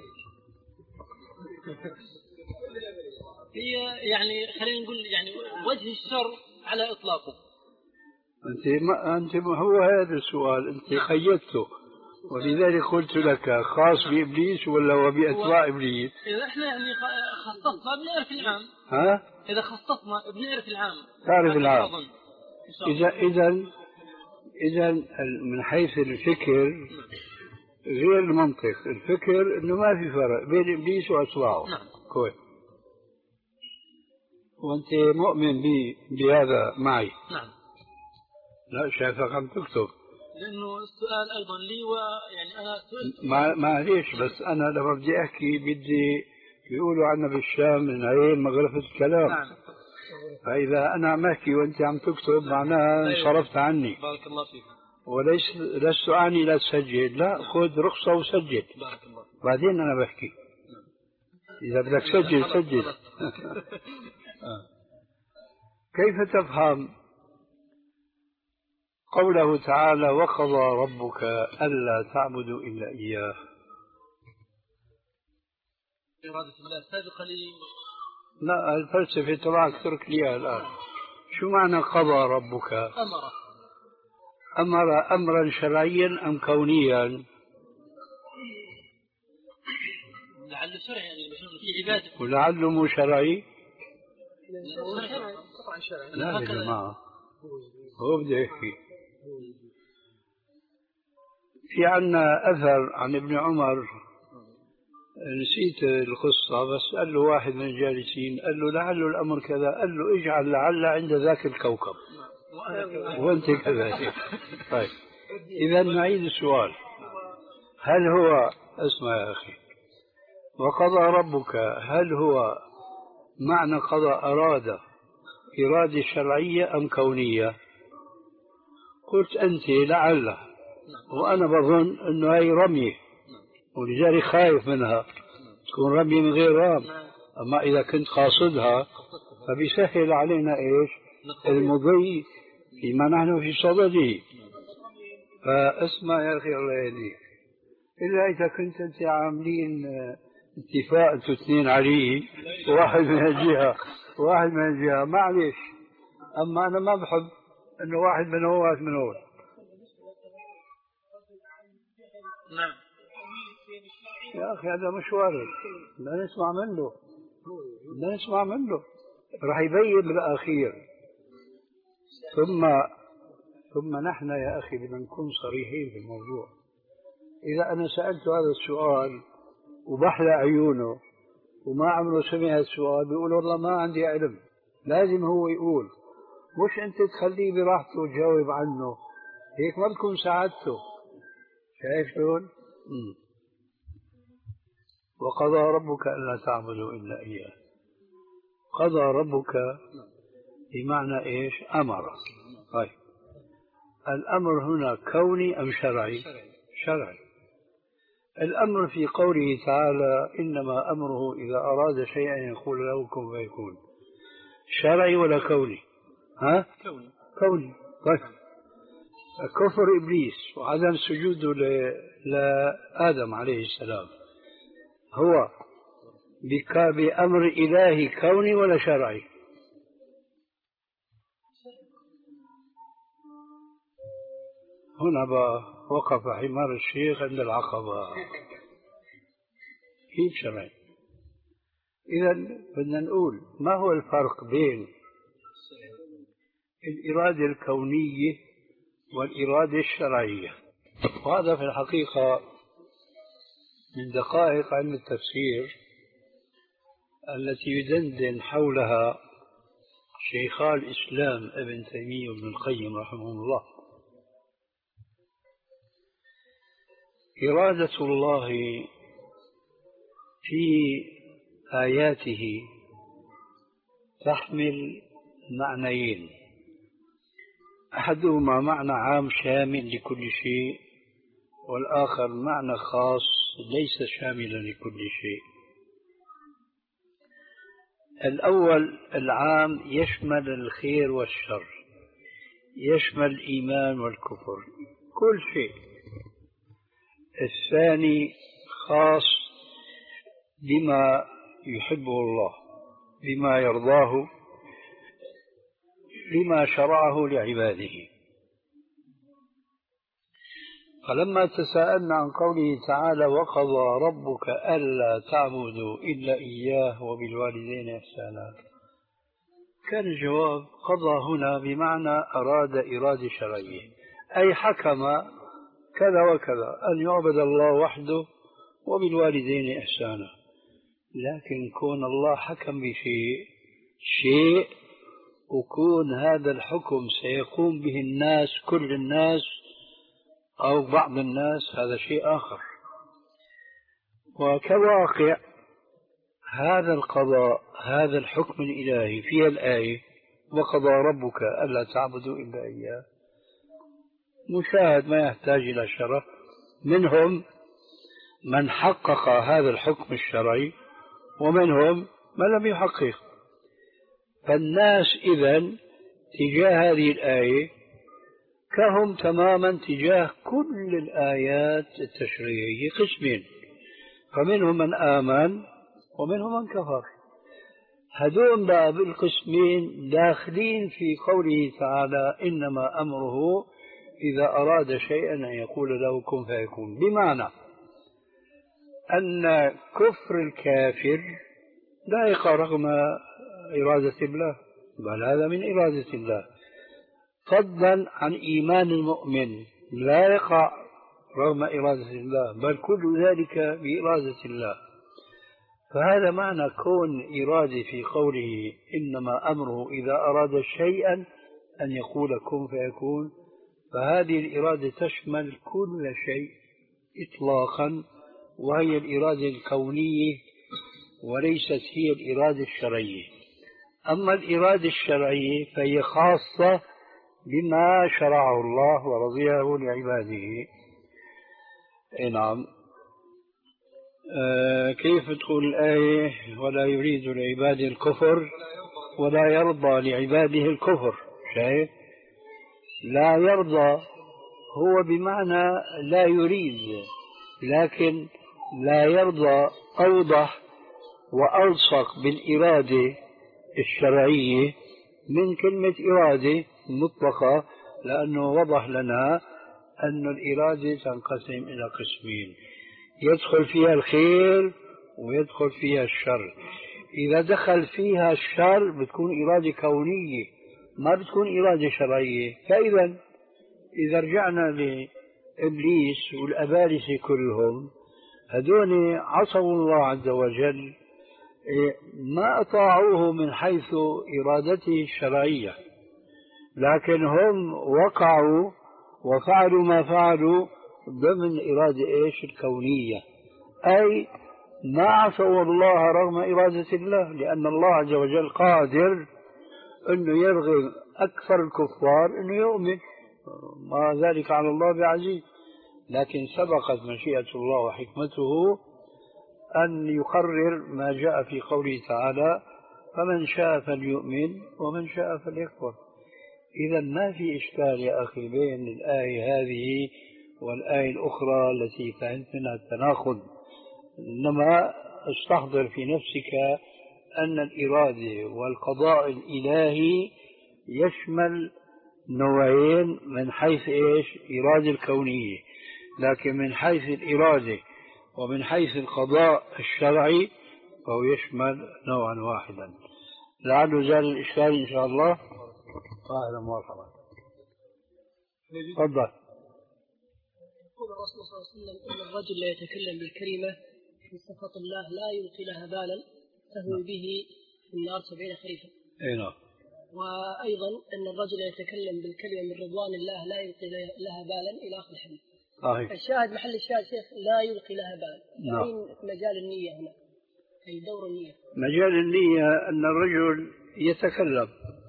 هي يعني خلينا نقول يعني وجه الشر على إطلاقه. أنت ما أنت ما هو هذا السؤال أنت خيّدته، ولذلك قلت لك خاص بإبليس ولا هو بأتباع إبليس؟ إذا إحنا يعني خصصنا بنعرف العام. ها؟ إذا خصصنا بنعرف العام. تعرف العام. إذا إذا إذا من حيث الفكر غير المنطق، الفكر إنه ما في فرق بين إبليس وأتباعه. نعم. كويس. وأنت مؤمن بي بهذا معي؟ نعم. لا شايفك عم تكتب. لأنه السؤال أيضا لي، ويعني أنا سئلت. ما معليش، بس أنا لما بدي أحكي بدي بيقولوا عنا بالشام من عين مغرفة الكلام. نعم. فإذا أنا عم أحكي وأنت عم تكتب معناها انصرفت عني. بارك الله فيك. وليس لست أعني لا تسجل، لا خذ رخصة وسجل. بارك الله فيك. بعدين أنا بحكي. إذا بدك سجل سجل. كيف تفهم قوله تعالى وقضى ربك ألا تعبدوا إلا إياه. إرادة الله سابقة لي. لا الفلسفة تبعك ترك لي الآن. شو معنى قضى ربك؟ أمر أمر أمرا شرعيا أم كونيا؟ لعله شرعي يعني في عبادة. ولعله مو شرعي؟ طبعا شرعي. لا يا جماعة هو بده يحكي. في عنا أثر عن ابن عمر، نسيت القصة، بس قال له واحد من الجالسين قال له لعل الأمر كذا، قال له اجعل لعل عند ذاك الكوكب وأنت كذلك. طيب إذا نعيد السؤال، هل هو اسمع يا أخي وقضى ربك، هل هو معنى قضى أراد إرادة شرعية أم كونية؟ قلت أنت لعل، وأنا بظن أنه هي رمية ولذلك خايف منها تكون رمية من غير رام. أما إذا كنت قاصدها فبيسهل علينا إيش المضي فيما نحن في صدده. فاسمع يا أخي الله يهديك، إلا إذا كنت أنت عاملين اتفاق أنتوا اثنين عليه واحد من الجهة واحد من الجهة معلش، أما أنا ما بحب أنه واحد من هو واحد من هو. نعم يا أخي هذا مش وارد، لا نسمع منه لا نسمع منه راح يبين بالأخير. ثم ثم نحن يا أخي بدنا نكون صريحين في الموضوع. إذا أنا سألت هذا السؤال وبحلى عيونه وما عمره سمع السؤال بيقول والله ما عندي علم، لازم هو يقول، مش أنت تخليه براحته وتجاوب عنه، هيك ما بتكون ساعدته. شايف شلون؟ وقضى ربك ألا تعبدوا إلا إياه. قضى ربك بمعنى إيش؟ أمر. طيب الأمر هنا كوني أم شرعي؟ شرعي. الأمر في قوله تعالى إنما أمره إذا أراد شيئا يقول له كن فيكون، شرعي ولا كوني؟ ها؟ كوني. كوني. طيب كفر إبليس وعدم سجوده لآدم عليه السلام هو بأمر إلهي كوني ولا شرعي؟ هنا بقى وقف حمار الشيخ عند العقبة. كيف شرعي؟ إذا بدنا نقول ما هو الفرق بين الإرادة الكونية والإرادة الشرعية؟ وهذا في الحقيقة من دقائق علم التفسير التي يدندن حولها شيخا الإسلام ابن تيمية وابن القيم رحمه الله. إرادة الله في آياته تحمل معنيين، أحدهما معنى عام شامل لكل شيء، والآخر معنى خاص ليس شاملا لكل شيء. الأول العام يشمل الخير والشر، يشمل الإيمان والكفر، كل شيء. الثاني خاص بما يحبه الله، بما يرضاه، بما شرعه لعباده. فلما تساءلنا عن قوله تعالى وقضى ربك ألا تعبدوا إلا إياه وبالوالدين إحسانا، كان الجواب قضى هنا بمعنى أراد إرادة شرعية، أي حكم كذا وكذا أن يعبد الله وحده وبالوالدين إحسانا. لكن كون الله حكم بشيء شيء وكون هذا الحكم سيقوم به الناس كل الناس أو بعض الناس هذا شيء آخر. وكواقع هذا القضاء هذا الحكم الإلهي في الآية وقضى ربك ألا تعبدوا إلا إياه مشاهد ما يحتاج إلى شرح. منهم من حقق هذا الحكم الشرعي ومنهم من لم يحقق. فالناس إذن تجاه هذه الآية كهم تماما تجاه كل الآيات التشريعية قسمين، فمنهم من آمن ومنهم من كفر. هذول بقى بالقسمين داخلين في قوله تعالى إنما أمره إذا أراد شيئا أن يقول له كن فيكون، بمعنى أن كفر الكافر لا يقع رغم إرادة الله، بل هذا من إرادة الله، فضلا عن إيمان المؤمن لا يقع رغم إرادة الله، بل كل ذلك بإرادة الله. فهذا معنى كون إرادة في قوله إنما أمره إذا أراد شيئا أن يقول كن فيكون، فهذه الإرادة تشمل كل شيء إطلاقا، وهي الإرادة الكونية وليست هي الإرادة الشرعية. أما الإرادة الشرعية فهي خاصة بما شرعه الله ورضيه لعباده. نعم. آه كيف تقول الآية ولا يريد لعباده الكفر ولا يرضى لعباده الكفر؟ شايف؟ لا يرضى هو بمعنى لا يريد، لكن لا يرضى أوضح وألصق بالإرادة الشرعية من كلمة إرادة مطلقة، لأنه وضح لنا أن الإرادة تنقسم إلى قسمين، يدخل فيها الخير ويدخل فيها الشر. إذا دخل فيها الشر بتكون إرادة كونية، ما بتكون إرادة شرعية. فإذا إذا رجعنا لإبليس والأبالسة كلهم، هذول عصوا الله عز وجل، ما أطاعوه من حيث إرادته الشرعية، لكن هم وقعوا وفعلوا ما فعلوا ضمن إرادة إيش؟ الكونية، أي ما عصوا الله رغم إرادة الله، لأن الله عز وجل قادر أنه يرغب أكثر الكفار أنه يؤمن، ما ذلك على الله بعزيز. لكن سبقت مشيئة الله وحكمته أن يقرر ما جاء في قوله تعالى فمن شاء فليؤمن ومن شاء فليكفر. إذا ما في إشكال يا أخي بين الآية هذه والآية الأخرى التي فهمت منها التناقض، إنما استحضر في نفسك أن الإرادة والقضاء الإلهي يشمل نوعين من حيث إيش؟ إرادة الكونية، لكن من حيث الإرادة ومن حيث القضاء الشرعي فهو يشمل نوعا واحدا. لعله زال الإشكال إن شاء الله. أهلا مرحبا. تفضل. يقول الرسول صلى الله عليه وسلم إن الرجل لا يتكلم بالكلمة في سخط الله لا يلقي لها بالا تهوي به في النار سبعين خريفا. أي نعم. وأيضا أن الرجل يتكلم بالكلمة من رضوان الله لا يلقي لها بالا إلى آخر الحديث. صحيح. الشاهد محل الشاهد شيخ لا يلقي لها بالا. نعم. أين مجال النية هنا؟ أي دور النية؟ مجال النية أن الرجل يتكلم،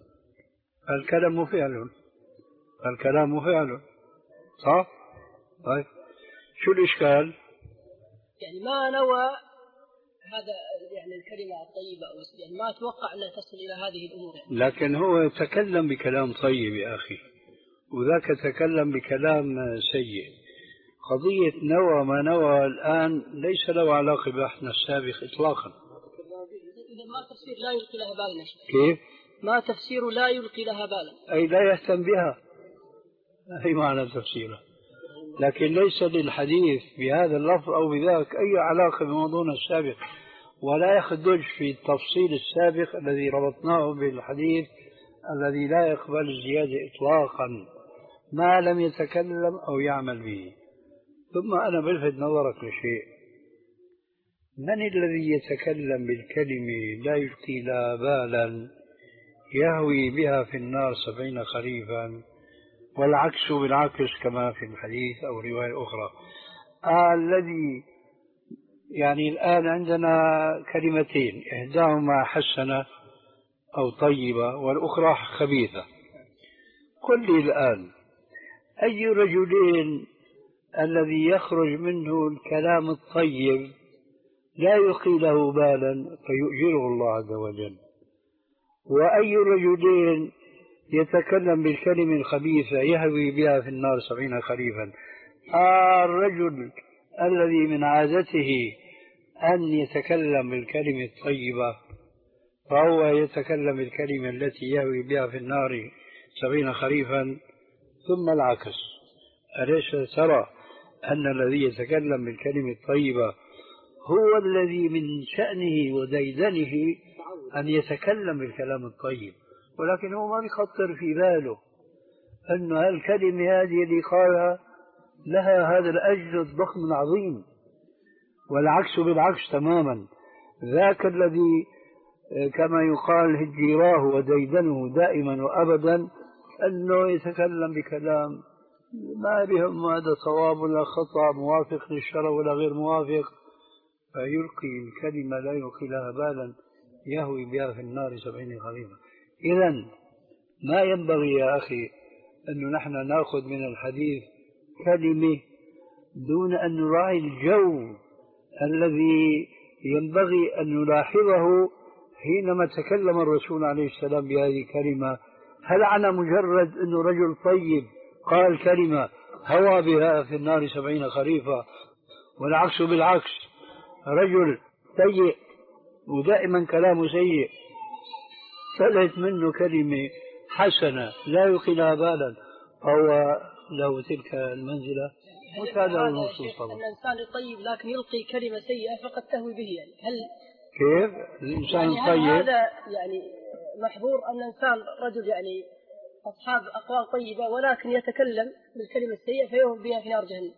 الكلام فعل، الكلام فعل، صح؟ طيب شو الإشكال؟ يعني ما نوى هذا يعني الكلمة الطيبة أو يعني ما أتوقع أنها تصل إلى هذه الأمور يعني. لكن هو تكلم بكلام طيب يا أخي، وذاك تكلم بكلام سيء. قضية نوى ما نوى الآن ليس له علاقة بحثنا السابق إطلاقا. إذا ما تفسير لا يلقي لها بالا. كيف؟ ما تفسير لا يلقي لها بالا؟ أي لا يهتم بها، أي معنى تفسيره، لكن ليس للحديث بهذا اللفظ أو بذاك أي علاقة بموضوعنا السابق، ولا يخدج في التفصيل السابق الذي ربطناه بالحديث الذي لا يقبل الزيادة إطلاقا ما لم يتكلم أو يعمل به. ثم أنا بلفت نظرك لشيء، من الذي يتكلم بالكلمة لا يلقي لها بالا يهوي بها في النار سبعين خريفا، والعكس بالعكس كما في الحديث أو رواية أخرى. آه الذي يعني الآن عندنا كلمتين، إحداهما حسنة أو طيبة والأخرى خبيثة. قل لي الآن أي رجلين الذي يخرج منه الكلام الطيب لا يلقي له بالا فيؤجره الله عز وجل، وأي رجلين يتكلم بالكلمة الخبيثة يهوي بها في النار سبعين خريفا. آه الرجل الذي من عادته أن يتكلم بالكلمة الطيبة فهو يتكلم بالكلمة التي يهوي بها في النار سبعين خريفا. ثم العكس، أليس ترى أن الذي يتكلم بالكلمة الطيبة هو الذي من شأنه وديدنه أن يتكلم بالكلام الطيب، ولكن هو ما يخطر في باله أن هالكلمة هذه اللي قالها لها هذا الأجر الضخم العظيم. والعكس بالعكس تماما، ذاك الذي كما يقال هجيراه وديدنه دائما وأبدا أنه يتكلم بكلام ما بهم هذا صواب ولا خطأ، موافق للشرع ولا غير موافق، فيلقي الكلمة لا يلقي لها بالا يهوي بها في النار سبعين خريفا. إذن ما ينبغي يا أخي أن نحن نأخذ من الحديث كلمة دون أن نراعي الجو الذي ينبغي أن نلاحظه حينما تكلم الرسول عليه السلام بهذه الكلمة. هل على مجرد أنه رجل طيب قال كلمة هوى بها في النار سبعين خريفا، والعكس بالعكس، رجل سيء ودائما كلامه سيء طلعت منه كلمة حسنة لا يلقي لها بالا فهو له تلك المنزلة؟ مش هذا المقصود طبعا. الإنسان الطيب لكن يلقي كلمة سيئة فقد تهوي به، يعني هل كيف الإنسان يعني الطيب؟ هذا يعني محظور أن الإنسان رجل يعني أصحاب أقوال طيبة ولكن يتكلم بالكلمة السيئة فيهوي بها في نار جهنم.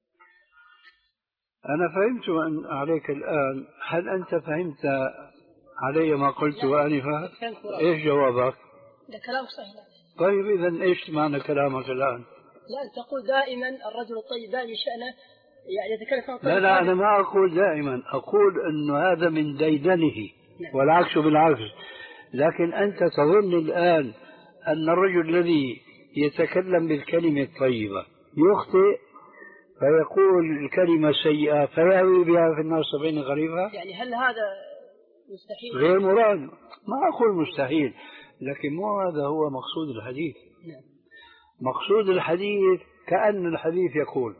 أنا فهمت أن عليك الآن، هل أنت فهمت علي ما قلت آنفا؟ إيش جوابك؟ ده كلام صحيح. طيب إذن إيش معنى كلامك الآن؟ لا تقول دائما الرجل الطيب دائما شأنه يعني يتكلم لا لا أنا ما أقول دائما، أقول أنه هذا من ديدنه والعكس بالعكس. لكن أنت تظن الآن أن الرجل الذي يتكلم بالكلمة الطيبة يخطئ فيقول الكلمة سيئة فيهوي بها في النار سبعين خريفا؟ يعني هل هذا مستحيل؟ غير مراد، ما أقول مستحيل، لكن مو هذا هو مقصود الحديث. مقصود الحديث كأن الحديث يقول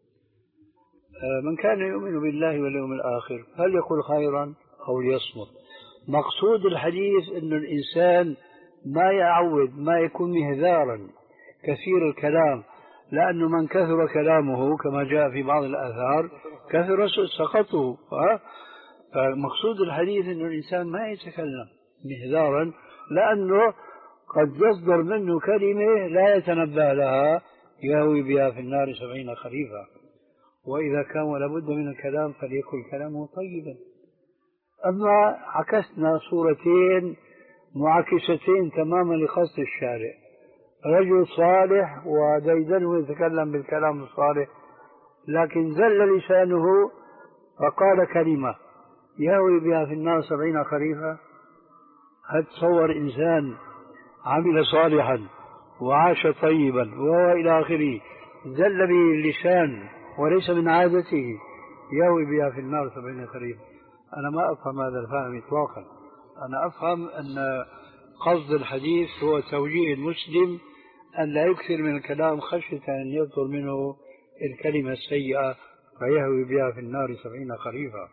من كان يؤمن بالله واليوم الآخر هل يقول خيرا أو ليصمت. مقصود الحديث أن الإنسان ما يعود ما يكون مهذارا كثير الكلام، لأنه من كثر كلامه كما جاء في بعض الآثار كثر سقطه. فمقصود الحديث أن الإنسان ما يتكلم مهذارا، لأنه قد يصدر منه كلمة لا يتنبه لها يهوي بها في النار سبعين خريفا. وإذا كان لابد من الكلام فليكن كلامه طيبا. أما عكسنا صورتين معاكستين تماما لقصد الشارع، رجل صالح وديدنه يتكلم بالكلام الصالح لكن زل لسانه فقال كلمة يهوي بها في النار سبعين خريفا. هل تصور إنسان عمل صالحا وعاش طيبا وهو إلى آخره زل به اللسان وليس من عادته يهوي بها في النار سبعين خريفا؟ أنا ما أفهم هذا الفهم إطلاقا. أنا أفهم أن قصد الحديث هو توجيه المسلم أن لا يكثر من الكلام خشية أن يصدر منه الكلمة السيئة فيهوي بها في النار سبعين خريفا.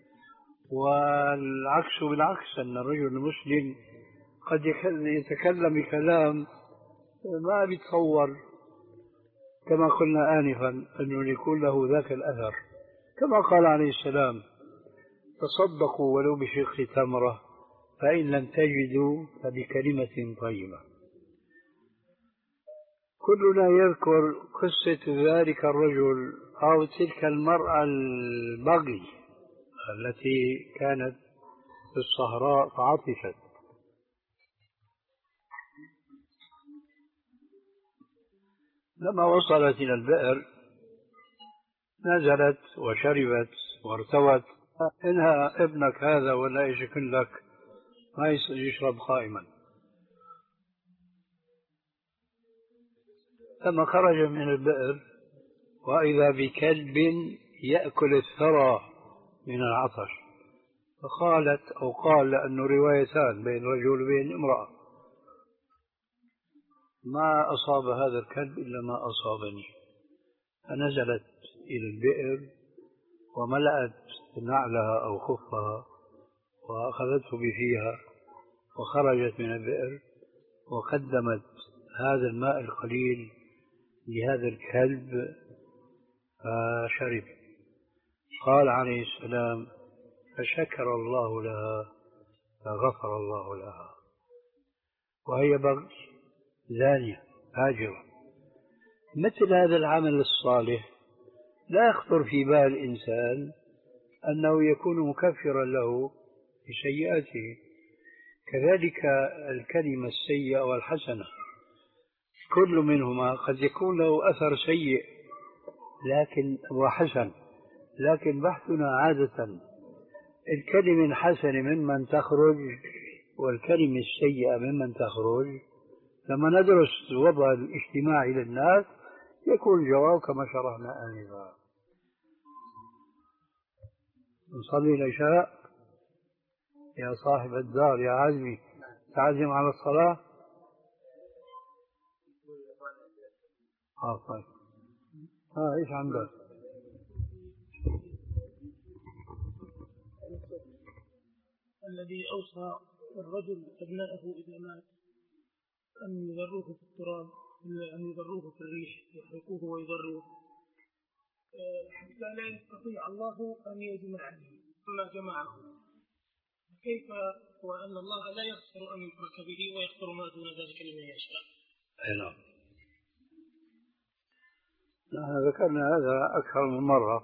والعكس بالعكس، أن الرجل المسلم قد يتكلم بكلام ما بيتصور كما قلنا آنفا أنه يكون له ذاك الأثر، كما قال عليه السلام تصدقوا ولو بشق تمرة فإن لم تجدوا فبكلمة طيبة. كلنا يذكر قصة ذلك الرجل أو تلك المرأة البغي التي كانت في الصحراء فعطشت، لما وصلت إلى البئر نزلت وشربت وارتوت. إنها ابنك هذا ولا يشكل لك ما يشرب قائما. لما خرج من البئر وإذا بكلب يأكل الثرى من العطش، فقالت أو قال لأنه روايتان بين رجل وبين امرأة، ما أصاب هذا الكلب إلا ما أصابني. فنزلت إلى البئر وملأت نعلها أو خفها وأخذته بفيها وخرجت من البئر وقدمت هذا الماء القليل لهذا الكلب فشرب. قال عليه السلام: فشكر الله لها فغفر الله لها. وهي بغي زانية هاجرة. مثل هذا العمل الصالح لا يخطر في بال الإنسان أنه يكون مكفرا له بسيئاته. كذلك الكلمة السيئة والحسنة كل منهما قد يكون له أثر سيء لكن وحسن، لكن بحثنا عادة الكلمة الحسنة ممن تخرج والكلمة السيئة ممن تخرج. لما ندرس الوضع الاجتماعي للناس يكون الجواب كما شرحنا آنفا. نصلي العشاء يا صاحب الدار يا عزمي، تعزم على الصلاة. اه طيب. ها ايش عندك؟ الذي أوصى الرجل أبنائه إذا مات أن يذروه في التراب، أن يذروه في الريح، يحرقوه ويذروه حتى لا يستطيع الله أن يجمعه ما جمعه. كيف وأن الله لا يغفر أن يشرك به ويغفر ما دون ذلك لمن يشاء؟ نعم، نحن ذكرنا هذا أكثر من مرة،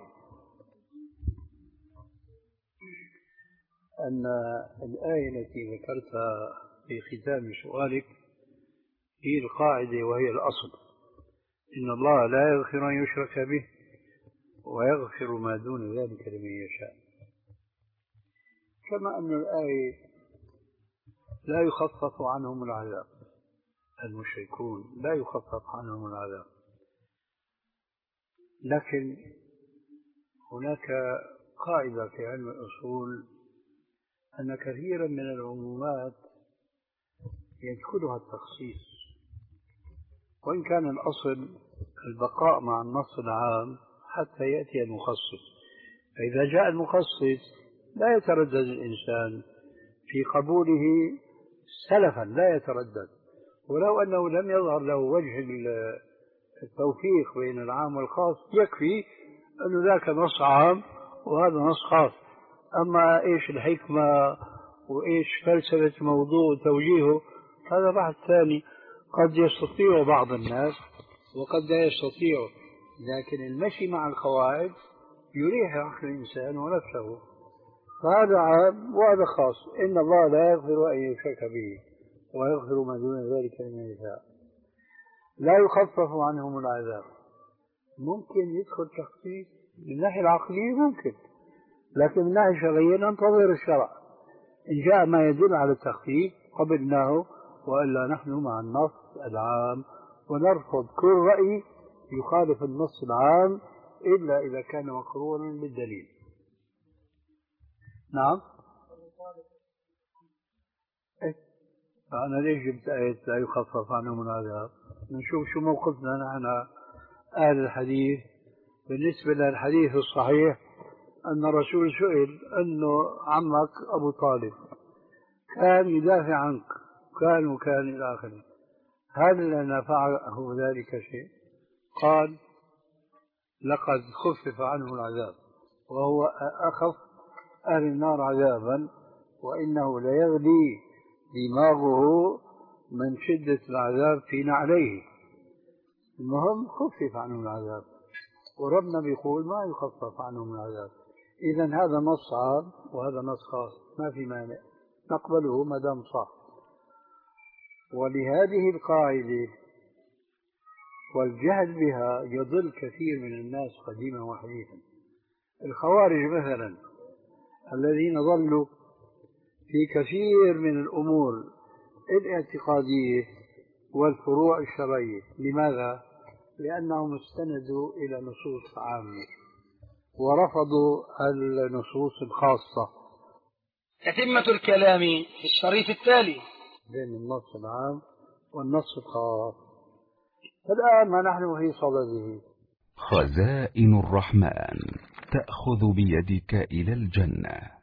أن الآية التي ذكرتها في ختام سؤالك هي القاعدة وهي الأصل: إن الله لا يغفر أن يشرك به ويغفر ما دون ذلك لمن يشاء. كما أن الآية لا يخفف عنهم العذاب، المشركون لا يخفف عنهم العذاب، لكن هناك قاعدة في علم الأصول أن كثيرا من العمومات يدخلها التخصيص، وإن كان الأصل البقاء مع النص العام حتى يأتي المخصص. فإذا جاء المخصص لا يتردد الإنسان في قبوله سلفا، لا يتردد، ولو أنه لم يظهر له وجه التوفيق بين العام والخاص يكفي أن ذاك نص عام وهذا نص خاص. أما إيش الحكمة وإيش فلسفة موضوع توجيهه هذا بحث ثاني، قد يستطيع بعض الناس وقد لا يستطيع، لكن المشي مع القواعد يريح عقل الإنسان ونفسه. فهذا عام وهذا خاص. إن الله لا يغفر أن يشرك به ويغفر ما دون ذلك لمن يشاء. لا يخفف عنهم العذاب. ممكن يدخل تخفيف من الناحية العقلية، ممكن، لكن من الناحية الشرعية ننتظر الشرع. إن جاء ما يدل على التخفيف قبلناه، وإلا نحن مع النص العام ونرفض كل رأي يخالف النص العام إلا إذا كان مقرونا بالدليل. نعم. إيه؟ فأنا ليش جبت آية لا يخفف عنهم العذاب؟ نشوف شو موقفنا نحن أهل الحديث بالنسبة للحديث الصحيح أن الرسول سئل أنه عمك أبو طالب كان يدافع عنك كان وكان إلى آخره، هل نفعه ذلك شيء؟ قال: لقد خفف عنه العذاب، وهو أخف أهل النار عذابا، وإنه ليغلي دماغه من شدة العذاب في نعليه. المهم خفف عنه العذاب، وربنا بيقول ما يخفف عنهم العذاب. إذن هذا نص عام وهذا نص خاص، ما في مانع نقبله ما دام صح. ولهذه القاعدة والجهل بها يضل كثير من الناس قديما وحديثا. الخوارج مثلا الذين ظلوا في كثير من الأمور الاعتقادية والفروع الشرعية. لماذا؟ لأنهم استندوا إلى نصوص عامة ورفضوا النصوص الخاصة. تتمة الكلام في الشريط التالي بين النص العام والنص الخاص. الآن ما نحن في صدده. خزائن الرحمن تأخذ بيدك إلى الجنة.